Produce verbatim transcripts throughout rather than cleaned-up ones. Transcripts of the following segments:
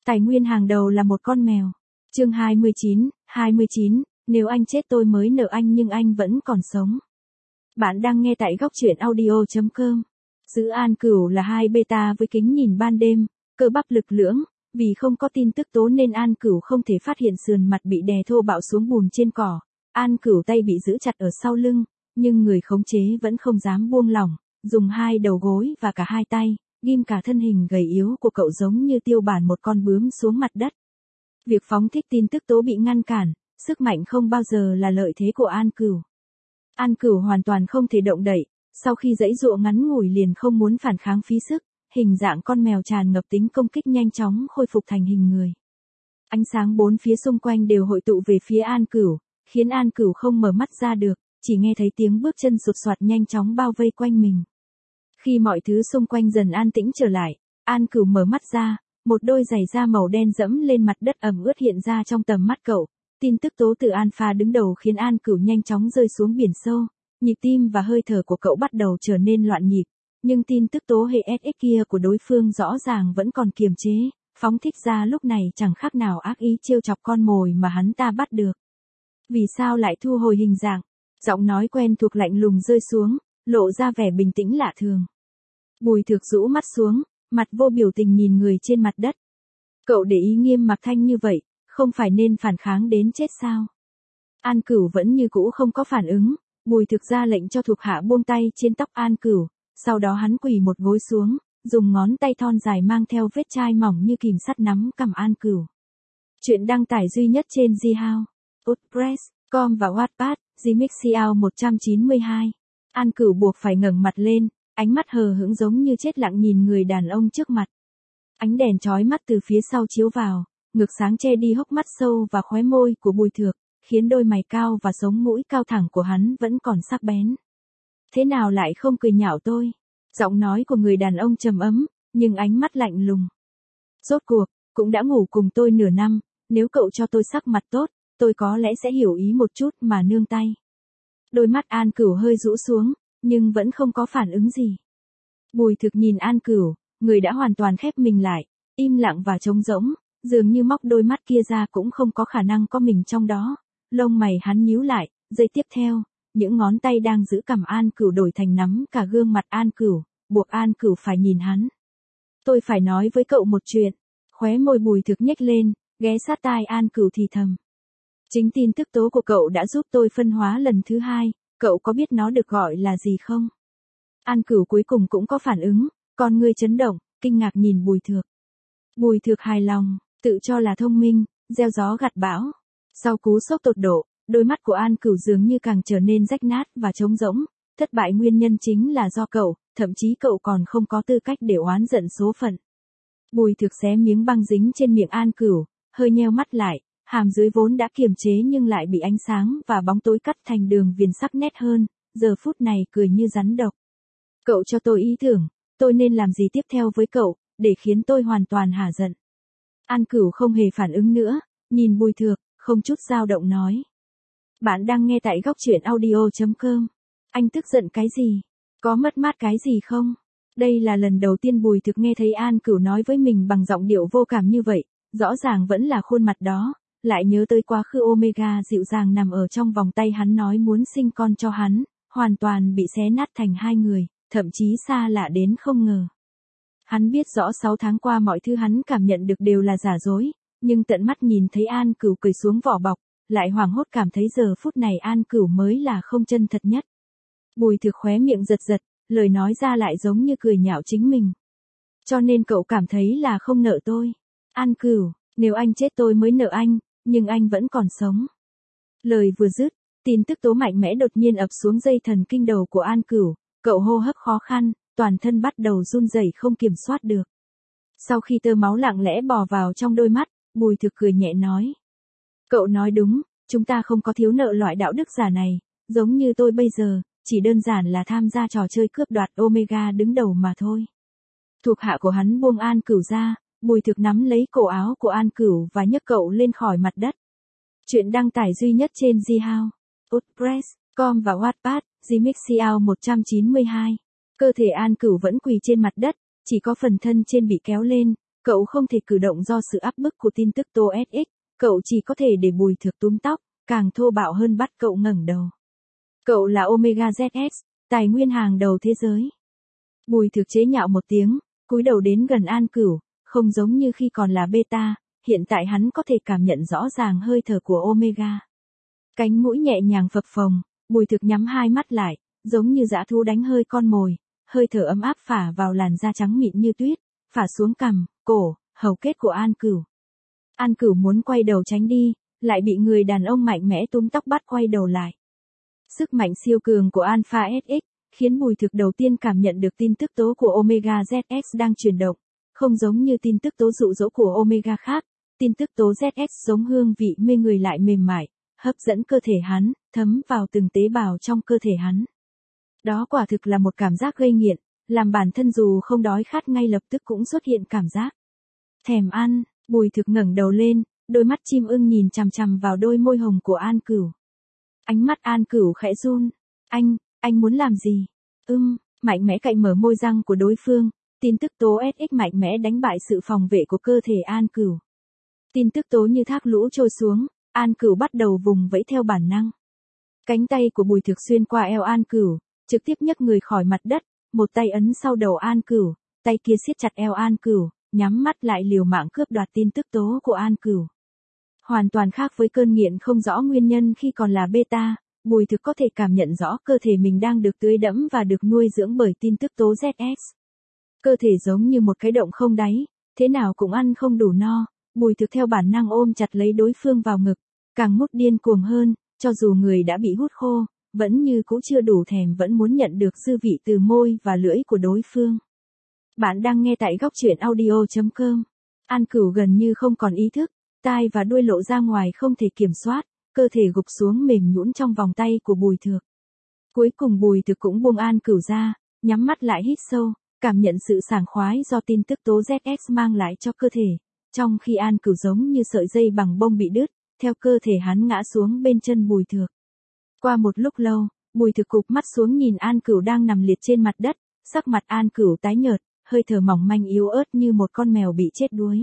Tài nguyên hàng đầu là một con mèo. Chương hai mươi chín, hai mươi chín, nếu anh chết tôi mới nợ anh nhưng anh vẫn còn sống. Bạn đang nghe tại góc truyện audio chấm com. Giữ An Cửu là hai beta với kính nhìn ban đêm, cơ bắp lực lưỡng, vì không có tin tức tố nên An Cửu không thể phát hiện sườn mặt bị đè thô bạo xuống bùn trên cỏ. An Cửu tay bị giữ chặt ở sau lưng, nhưng người khống chế vẫn không dám buông lỏng, dùng hai đầu gối và cả hai tay, ghim cả thân hình gầy yếu của cậu giống như tiêu bản một con bướm xuống mặt đất. Việc phóng thích tin tức tố bị ngăn cản, sức mạnh không bao giờ là lợi thế của An Cửu. An Cửu hoàn toàn không thể động đậy, sau khi giãy giụa ngắn ngủi liền không muốn phản kháng phí sức, hình dạng con mèo tràn ngập tính công kích nhanh chóng khôi phục thành hình người. Ánh sáng bốn phía xung quanh đều hội tụ về phía An Cửu, khiến An Cửu không mở mắt ra được, chỉ nghe thấy tiếng bước chân sột soạt nhanh chóng bao vây quanh mình. Khi mọi thứ xung quanh dần an tĩnh trở lại, An Cửu mở mắt ra, một đôi giày da màu đen dẫm lên mặt đất ẩm ướt hiện ra trong tầm mắt cậu. Tin tức tố từ Alpha đứng đầu khiến An Cửu nhanh chóng rơi xuống biển sâu, nhịp tim và hơi thở của cậu bắt đầu trở nên loạn nhịp, nhưng tin tức tố hệ ét ích kia của đối phương rõ ràng vẫn còn kiềm chế, phóng thích ra lúc này chẳng khác nào ác ý trêu chọc con mồi mà hắn ta bắt được. Vì sao lại thu hồi hình dạng? Giọng nói quen thuộc lạnh lùng rơi xuống, lộ ra vẻ bình tĩnh lạ thường. Bùi Thực rũ mắt xuống, mặt vô biểu tình nhìn người trên mặt đất. Cậu để ý nghiêm mặc thanh như vậy, không phải nên phản kháng đến chết sao? An Cửu vẫn như cũ không có phản ứng, Bùi Thực ra lệnh cho thuộc hạ buông tay trên tóc An Cửu, sau đó hắn quỳ một gối xuống, dùng ngón tay thon dài mang theo vết chai mỏng như kìm sắt nắm cằm An Cửu. Chuyện đăng tải duy nhất trên Zihao, WordPress, com và Wattpad, Gmixio một trăm chín mươi hai. An Cửu buộc phải ngẩng mặt lên, ánh mắt hờ hững giống như chết lặng nhìn người đàn ông trước mặt. Ánh đèn chói mắt từ phía sau chiếu vào, ngực sáng che đi hốc mắt sâu và khóe môi của Bùi Thực, khiến đôi mày cao và sống mũi cao thẳng của hắn vẫn còn sắc bén. Thế nào lại không cười nhạo tôi? Giọng nói của người đàn ông trầm ấm, nhưng ánh mắt lạnh lùng. Rốt cuộc, cũng đã ngủ cùng tôi nửa năm, nếu cậu cho tôi sắc mặt tốt, tôi có lẽ sẽ hiểu ý một chút mà nương tay. Đôi mắt An Cửu hơi rũ xuống, nhưng vẫn không có phản ứng gì. Bùi Thực nhìn An Cửu, người đã hoàn toàn khép mình lại, im lặng và trống rỗng, dường như móc đôi mắt kia ra cũng không có khả năng có mình trong đó. Lông mày hắn nhíu lại, giây tiếp theo, những ngón tay đang giữ cằm An Cửu đổi thành nắm cả gương mặt An Cửu, buộc An Cửu phải nhìn hắn. Tôi phải nói với cậu một chuyện. Khóe môi Bùi Thực nhếch lên, ghé sát tai An Cửu thì thầm. Chính tin tức tố của cậu đã giúp tôi phân hóa lần thứ hai, cậu có biết nó được gọi là gì không? An Cửu cuối cùng cũng có phản ứng, con ngươi chấn động, kinh ngạc nhìn Bùi Thực. Bùi Thực hài lòng, tự cho là thông minh, gieo gió gặt bão. Sau cú sốc tột độ, đôi mắt của An Cửu dường như càng trở nên rách nát và trống rỗng, thất bại nguyên nhân chính là do cậu, thậm chí cậu còn không có tư cách để oán giận số phận. Bùi Thực xé miếng băng dính trên miệng An Cửu, hơi nheo mắt lại, hàm dưới vốn đã kiềm chế nhưng lại bị ánh sáng và bóng tối cắt thành đường viền sắc nét hơn, giờ phút này cười như rắn độc. Cậu cho tôi ý tưởng, tôi nên làm gì tiếp theo với cậu, để khiến tôi hoàn toàn hả giận. An Cửu không hề phản ứng nữa, nhìn Bùi Thực, không chút dao động nói. Bạn đang nghe tại góc truyện audio chấm com. Anh tức giận cái gì? Có mất mát cái gì không? Đây là lần đầu tiên Bùi Thực nghe thấy An Cửu nói với mình bằng giọng điệu vô cảm như vậy, rõ ràng vẫn là khuôn mặt đó, lại nhớ tới quá khứ Omega dịu dàng nằm ở trong vòng tay hắn nói muốn sinh con cho hắn, hoàn toàn bị xé nát thành hai người, thậm chí xa lạ đến không ngờ. Hắn biết rõ sáu tháng qua mọi thứ hắn cảm nhận được đều là giả dối, nhưng tận mắt nhìn thấy An Cửu cười xuống vỏ bọc, lại hoảng hốt cảm thấy giờ phút này An Cửu mới là không chân thật nhất. Bùi Thực khóe miệng giật giật, lời nói ra lại giống như cười nhạo chính mình. Cho nên cậu cảm thấy là không nợ tôi. An Cửu, nếu anh chết tôi mới nợ anh, nhưng anh vẫn còn sống. Lời vừa dứt, tin tức tố mạnh mẽ đột nhiên ập xuống dây thần kinh đầu của An Cửu, cậu hô hấp khó khăn, toàn thân bắt đầu run rẩy không kiểm soát được. Sau khi tơ máu lặng lẽ bò vào trong đôi mắt, Bùi Thực cười nhẹ nói. Cậu nói đúng, chúng ta không có thiếu nợ loại đạo đức giả này, giống như tôi bây giờ, chỉ đơn giản là tham gia trò chơi cướp đoạt Omega đứng đầu mà thôi. Thuộc hạ của hắn buông An Cửu ra, Bùi Thực nắm lấy cổ áo của An Cửu và nhấc cậu lên khỏi mặt đất. Chuyện đăng tải duy nhất trên Zihao, WordPress, com và Wattpad, Gmixio một trăm chín mươi hai. Cơ thể An Cửu vẫn quỳ trên mặt đất, chỉ có phần thân trên bị kéo lên, Cậu không thể cử động do sự áp bức của tin tức tố ét ích, cậu chỉ có thể để Bùi Thực túm tóc, càng thô bạo hơn bắt cậu ngẩng đầu. Cậu là Omega zét ét, tài nguyên hàng đầu thế giới. Bùi Thực chế nhạo một tiếng, cúi đầu đến gần An Cửu, không giống như khi còn là beta, hiện tại hắn có thể cảm nhận rõ ràng hơi thở của Omega. Cánh mũi nhẹ nhàng phập phồng, Bùi Thực nhắm hai mắt lại, giống như dã thú đánh hơi con mồi, hơi thở ấm áp phả vào làn da trắng mịn như tuyết, phả xuống cằm, cổ, hầu kết của An Cửu. An Cửu muốn quay đầu tránh đi, lại bị người đàn ông mạnh mẽ túm tóc bắt quay đầu lại. Sức mạnh siêu cường của Alpha ét ích khiến Bùi Thực đầu tiên cảm nhận được tin tức tố của Omega zét ét đang chuyển động, không giống như tin tức tố dụ dỗ của Omega khác, tin tức tố zét ét giống hương vị mê người lại mềm mại, hấp dẫn cơ thể hắn, thấm vào từng tế bào trong cơ thể hắn. Đó quả thực là một cảm giác gây nghiện, làm bản thân dù không đói khát ngay lập tức cũng xuất hiện cảm giác thèm ăn. Bùi Thực ngẩng đầu lên, đôi mắt chim ưng nhìn chằm chằm vào đôi môi hồng của An Cửu. Ánh mắt An Cửu khẽ run. Anh, anh muốn làm gì? Ưm, mạnh mẽ cạy mở môi răng của đối phương, tin tức tố ét ích mạnh mẽ đánh bại sự phòng vệ của cơ thể An Cửu. Tin tức tố như thác lũ trôi xuống, An Cửu bắt đầu vùng vẫy theo bản năng. Cánh tay của Bùi Thực xuyên qua eo An Cửu, trực tiếp nhấc người khỏi mặt đất, một tay ấn sau đầu An Cửu, tay kia siết chặt eo An Cửu, nhắm mắt lại liều mạng cướp đoạt tin tức tố của An Cửu. Hoàn toàn khác với cơn nghiện không rõ nguyên nhân khi còn là beta, Bùi Thực có thể cảm nhận rõ cơ thể mình đang được tưới đẫm và được nuôi dưỡng bởi tin tức tố zét ét. Cơ thể giống như một cái động không đáy, thế nào cũng ăn không đủ no, Bùi Thực theo bản năng ôm chặt lấy đối phương vào ngực, càng mút điên cuồng hơn, cho dù người đã bị hút khô, vẫn như cũ chưa đủ thèm vẫn muốn nhận được dư vị từ môi và lưỡi của đối phương. Bạn đang nghe tại góc truyện audio chấm com. An Cửu gần như không còn ý thức, tai và đuôi lộ ra ngoài không thể kiểm soát, cơ thể gục xuống mềm nhũn trong vòng tay của Bùi Thực. Cuối cùng Bùi Thực cũng buông An Cửu ra, nhắm mắt lại hít sâu, cảm nhận sự sảng khoái do tin tức tố zét ét mang lại cho cơ thể, trong khi An Cửu giống như sợi dây bằng bông bị đứt, theo cơ thể hắn ngã xuống bên chân Bùi Thực. Qua một lúc lâu, Bùi Thực cụp mắt xuống nhìn An Cửu đang nằm liệt trên mặt đất, sắc mặt An Cửu tái nhợt, hơi thở mỏng manh yếu ớt như một con mèo bị chết đuối.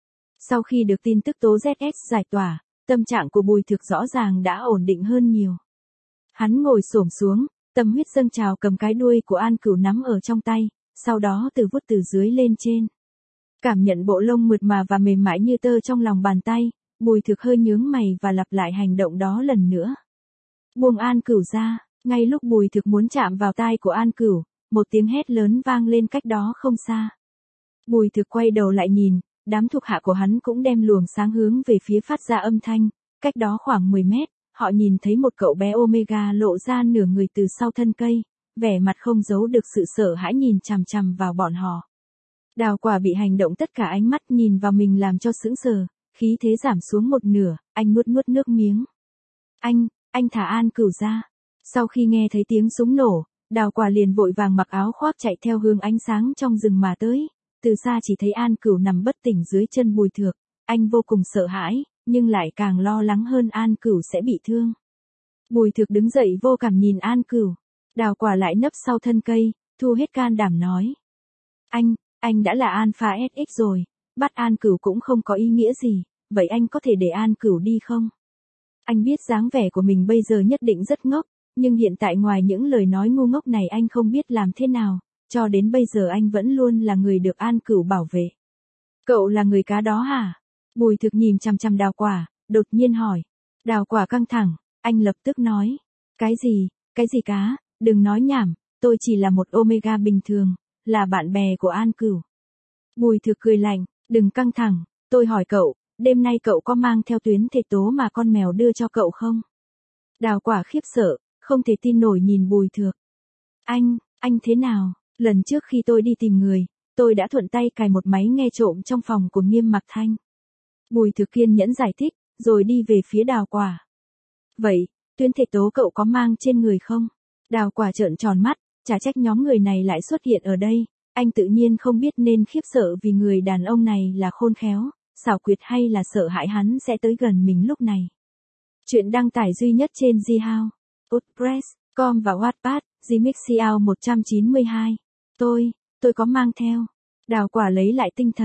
Sau khi được tin tức tố zét ét giải tỏa, tâm trạng của Bùi Thực rõ ràng đã ổn định hơn nhiều. Hắn ngồi xổm xuống, tâm huyết dâng trào cầm cái đuôi của An Cửu nắm ở trong tay, sau đó từ vuốt từ dưới lên trên. Cảm nhận bộ lông mượt mà và mềm mại như tơ trong lòng bàn tay, Bùi Thực hơi nhướng mày và lặp lại hành động đó lần nữa. Buông An Cửu ra, ngay lúc Bùi Thực muốn chạm vào tai của An Cửu, một tiếng hét lớn vang lên cách đó không xa. Bùi Thực quay đầu lại nhìn, đám thuộc hạ của hắn cũng đem luồng sáng hướng về phía phát ra âm thanh, cách đó khoảng mười mét, họ nhìn thấy một cậu bé Omega lộ ra nửa người từ sau thân cây, vẻ mặt không giấu được sự sợ hãi nhìn chằm chằm vào bọn họ. Đào Quả bị hành động tất cả ánh mắt nhìn vào mình làm cho sững sờ, khí thế giảm xuống một nửa, anh nuốt nuốt nước miếng. Anh, anh thả An Cửu ra. Sau khi nghe thấy tiếng súng nổ, Đào Quả liền vội vàng mặc áo khoác chạy theo hướng ánh sáng trong rừng mà tới, từ xa chỉ thấy An Cửu nằm bất tỉnh dưới chân Bùi Thực, anh vô cùng sợ hãi, nhưng lại càng lo lắng hơn An Cửu sẽ bị thương. Bùi Thực đứng dậy vô cảm nhìn An Cửu, Đào Quả lại nấp sau thân cây, thu hết can đảm nói. Anh, anh đã là Alpha ét ích rồi, bắt An Cửu cũng không có ý nghĩa gì, vậy anh có thể để An Cửu đi không? Anh biết dáng vẻ của mình bây giờ nhất định rất ngốc, nhưng hiện tại ngoài những lời nói ngu ngốc này anh không biết làm thế nào, cho đến bây giờ anh vẫn luôn là người được An Cửu bảo vệ. Cậu là người cá đó hả? Bùi Thực nhìn chằm chằm Đào Quả, đột nhiên hỏi. Đào Quả căng thẳng, anh lập tức nói. Cái gì, cái gì cá, đừng nói nhảm, tôi chỉ là một Omega bình thường, là bạn bè của An Cửu. Bùi Thực cười lạnh, đừng căng thẳng, tôi hỏi cậu, đêm nay cậu có mang theo tuyến thể tố mà con mèo đưa cho cậu không? Đào Quả khiếp sợ, không thể tin nổi nhìn Bùi Thực. Anh, anh thế nào? Lần trước khi tôi đi tìm người, tôi đã thuận tay cài một máy nghe trộm trong phòng của Nghiêm Mặc Thanh. Bùi Thực kiên nhẫn giải thích, rồi đi về phía Đào Quả. Vậy, tuyến thể tố cậu có mang trên người không? Đào Quả trợn tròn mắt, chả trách nhóm người này lại xuất hiện ở đây, anh tự nhiên không biết nên khiếp sợ vì người đàn ông này là khôn khéo, xảo quyệt hay là sợ hãi hắn sẽ tới gần mình lúc này. Chuyện đăng tải duy nhất trên Zihao, WordPress, com và Wattpad, Gmixiao một trăm chín mươi hai. Tôi, tôi có mang theo. Đào Quả lấy lại tinh thần,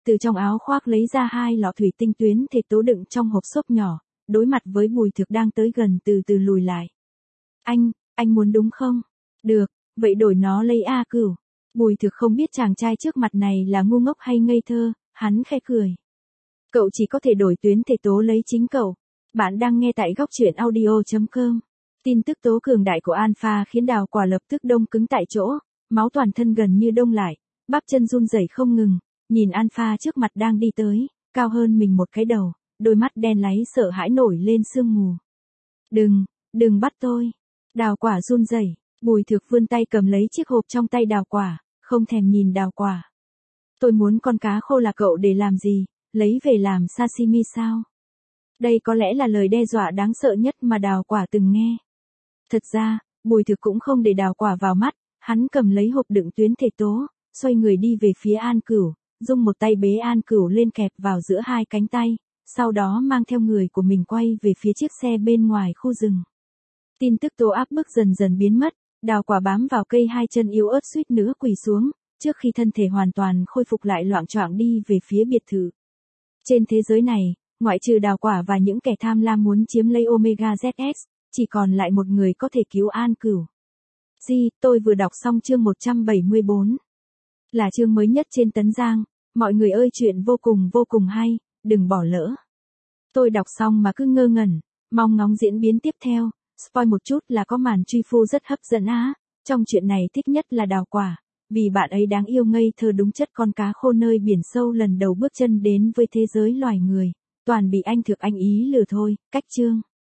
từ trong áo khoác lấy ra hai lọ thủy tinh tuyến thể tố đựng trong hộp xốp nhỏ, đối mặt với Bùi Thực đang tới gần từ từ lùi lại. Anh, anh muốn đúng không? Được, vậy đổi nó lấy A Cửu. Bùi Thực không biết chàng trai trước mặt này là ngu ngốc hay ngây thơ, hắn khẽ cười. Cậu chỉ có thể đổi tuyến thể tố lấy chính cậu. Bạn đang nghe tại góc truyện audio chấm com. Tin tức tố cường đại của Alpha khiến Đào Quả lập tức đông cứng tại chỗ, máu toàn thân gần như đông lại, bắp chân run rẩy không ngừng, nhìn Alpha trước mặt đang đi tới, cao hơn mình một cái đầu, đôi mắt đen láy sợ hãi nổi lên sương mù. Đừng, đừng bắt tôi. Đào Quả run rẩy, Bùi Thực vươn tay cầm lấy chiếc hộp trong tay Đào Quả, không thèm nhìn Đào Quả. Tôi muốn con cá khô là cậu để làm gì, lấy về làm sashimi sao? Đây có lẽ là lời đe dọa đáng sợ nhất mà Đào Quả từng nghe. Thật ra, Bùi Thực cũng không để Đào Quả vào mắt, hắn cầm lấy hộp đựng tuyến thể tố, xoay người đi về phía An Cửu, dùng một tay bế An Cửu lên kẹp vào giữa hai cánh tay, sau đó mang theo người của mình quay về phía chiếc xe bên ngoài khu rừng. Tin tức tố áp bức dần dần biến mất, Đào Quả bám vào cây hai chân yếu ớt suýt nữa quỳ xuống, trước khi thân thể hoàn toàn khôi phục lại loạng choạng đi về phía biệt thự. Trên thế giới này, ngoại trừ Đào Quả và những kẻ tham lam muốn chiếm lấy Omega Z S, chỉ còn lại một người có thể cứu An Cửu. Di, tôi vừa đọc xong chương một trăm bảy mươi bốn. Là chương mới nhất trên Tấn Giang, mọi người ơi chuyện vô cùng vô cùng hay, đừng bỏ lỡ. Tôi đọc xong mà cứ ngơ ngẩn, mong ngóng diễn biến tiếp theo, spoil một chút là có màn truy phu rất hấp dẫn á, trong chuyện này thích nhất là Đào Quả, vì bạn ấy đáng yêu ngây thơ đúng chất con cá khô nơi biển sâu lần đầu bước chân đến với thế giới loài người, toàn bị anh Thực anh ý lừa thôi, cách chương.